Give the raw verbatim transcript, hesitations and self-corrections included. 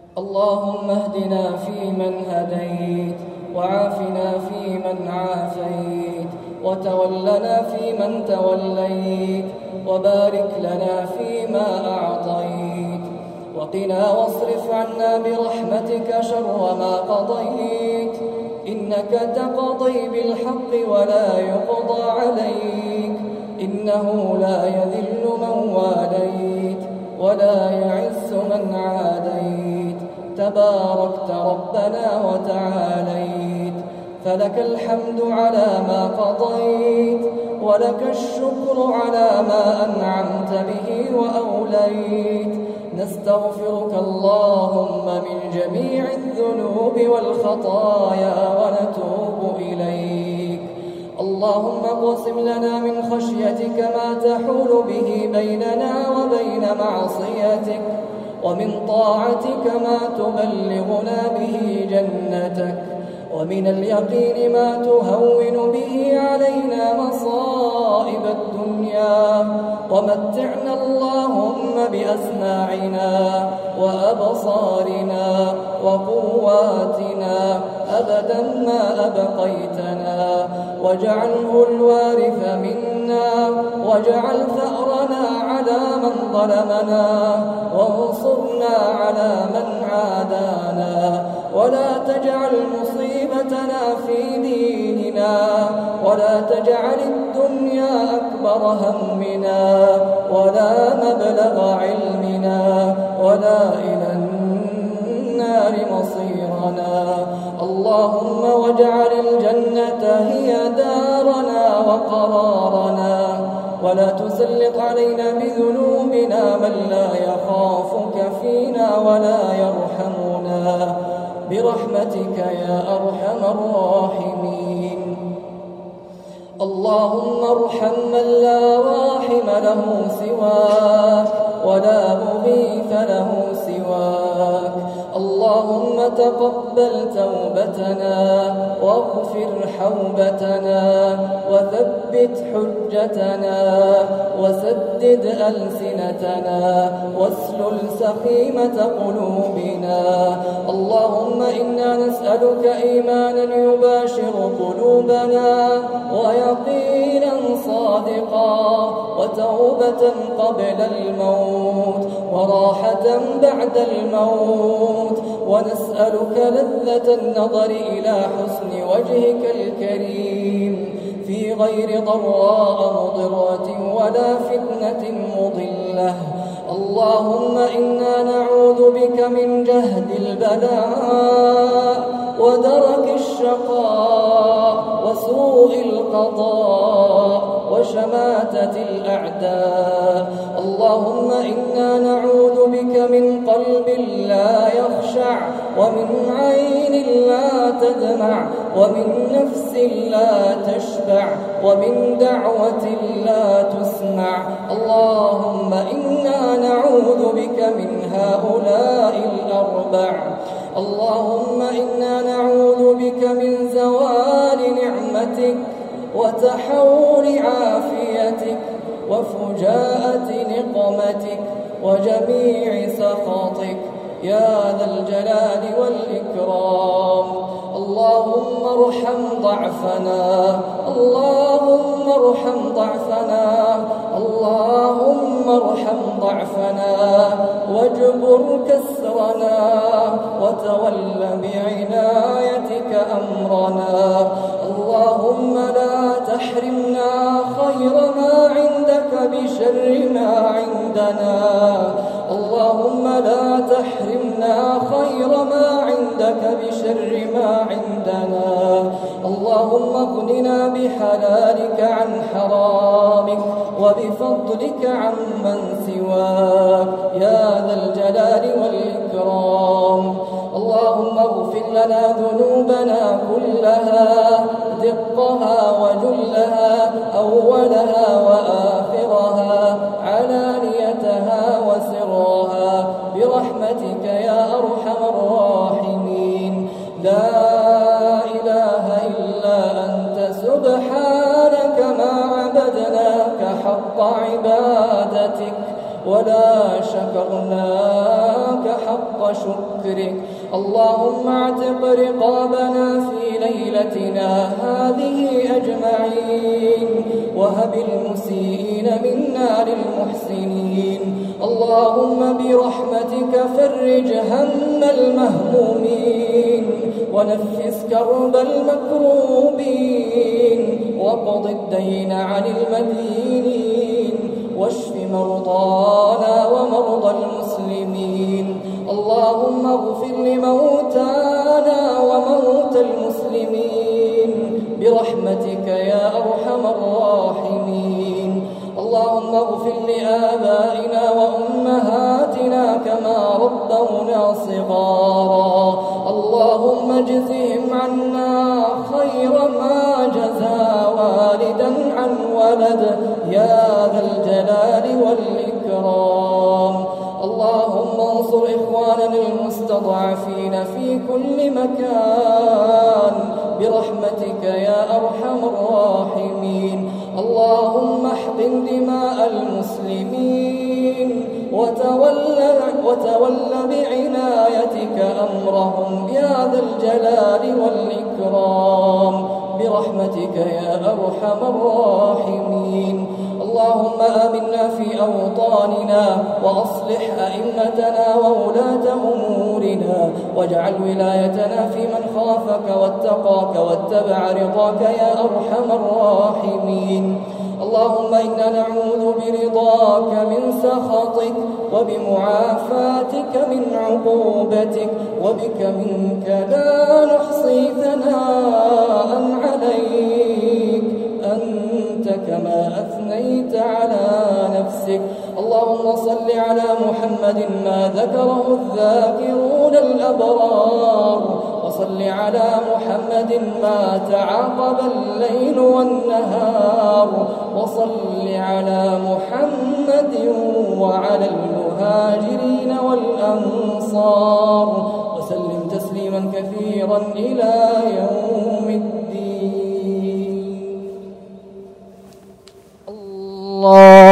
اللهم اهدنا فيمن هديت، وعافنا فيمن عافيت، وتولنا فيمن توليت، وبارك لنا فيما أعطيت، وقنا واصرف عنا برحمتك شر ما قضيت، إنك تقضي بالحق ولا يقضى عليك، إنه لا يذل من واليت ولا يعز من عاديت، تباركت ربنا وتعاليت، فلك الحمد على ما قضيت، ولك الشكر على ما أنعمت به وأوليت. نستغفرك اللهم من جميع الذنوب والخطايا ونتوب إليك. اللهم اقسم لنا من خشيتك ما تحول به بيننا وبين معصيتك، ومن طاعتك ما تبلغنا به جنتك، ومن اليقين ما تهون به علينا مصائب الدنيا، ومتعنا اللهم بأسماعنا وأبصارنا وقواتنا أبدا ما أبقيتنا، واجعله الوارث منا، واجعل ثأرنا على من ظلمنا، وانصرنا على من عادانا، ولا تجعل مصيبتنا في ديننا، ولا تجعل الدنيا أكبر همنا، ولا مبلغ علمنا، ولا إلى النار مصيرنا. اللهم واجعل الجنة هي دارنا وقرارنا، ولا تسلط علينا بذنوبنا من لا يخافك فينا ولا يرحمنا، برحمتك يا أرحم الراحمين. اللهم ارحم من لا راحم له سواك، ولا مغيث له سواك. اللهم تقبل توبتنا، واغفر حوبتنا، وثبت حجتنا، وسدد ألسنتنا، واسلل سخيمة قلوبنا. اللهم إنا نسألك إيمانا يباشر قلوبنا، ويقينا صادقا، وتوبة قبل الموت، وراحة بعد الموت، ونسألك لذة النظر إلى حسن وجهك الكريم في غير ضراء مضرة ولا فتنة مضلة. اللهم إنا نعوذ بك من جهد البلاء، ودرك الشقاء، وسوء القضاء، وشماتة الأعداء. اللهم إنا نعوذ بك من قلب لا يخشع، ومن عين لا تدمع، ومن نفس لا تشبع، ومن دعوة لا تسمع. اللهم إنا نعوذ بك من هؤلاء الأربع. اللهم إنا نعوذ بك من زوال نعمتك، وتحول عافيتك، وفجاءة نقمتك، وجميع سخطك يا ذا الجلال والإكرام. اللهم ارحم ضعفنا، اللهم ارحم ضعفنا، اللهم ارحم ضعفنا، واجبر كسرنا، وتول بعنايتك أمرنا. اللهم لا تحرمنا خير ما عندك بشر ما عندنا. اللهم لا تحرمنا خير ما عندك بشر ما عندنا. اللهم اغننا بحلالك عن حرامك، وبفضلك عمن سواك يا ذا الجلال والإكرام. اللهم اغفر لنا ذنوبنا كلها، دقها وجلها، أولها وآخرها، علانيتها وسرها، برحمتك يا أرحم الراحمين. لا إله إلا أنت سبحانك ما عبدناك حق عبادتك، ولا شكرناك حق وشكرك. اللهم اعتق رقابنا في ليلتنا هذه أجمعين، وهب المسيئين منا للمحسنين. اللهم برحمتك فرج هم المهمومين، ونفس كرب المكروبين، وقض الدين عن المدينين، واشف مرضانا ومرضى المسلمين. اللهم اغفر لموتانا وموتى المسلمين برحمتك يا أرحم الراحمين. اللهم اغفر لآبائنا وأمهاتنا كما ربونا صغارا. اللهم اجزهم عنا خير ما جزى والدا عن ولد يا ذا الجلال والإكرام. اللهم انصر إخواننا المستضعفين في كل مكان برحمتك يا أرحم الراحمين. اللهم احقن دماء المسلمين وتولى, وتولى بعنايتك أمرهم يا ذا الجلال والإكرام برحمتك يا أرحم الراحمين. اللهم آمنا في أوطاننا وأصلح أئمتنا وولاة أمورنا، واجعل ولايتنا في من خافك واتقاك واتبع رضاك يا أرحم الراحمين. اللهم إنا نعوذ برضاك من سخطك، وبمعافاتك من عقوبتك، وبك منك لا نحصي ثناء عليك أنت كما أثنيت على نفسك. اللهم صل على محمد ما ذكره الذاكرون الأبرار، وصل على محمد ما تعاقب الليل والنهار، وصل على محمد وعلى المهاجرين والأنصار، وسلم تسليما كثيرا إلى يوم الدين. الله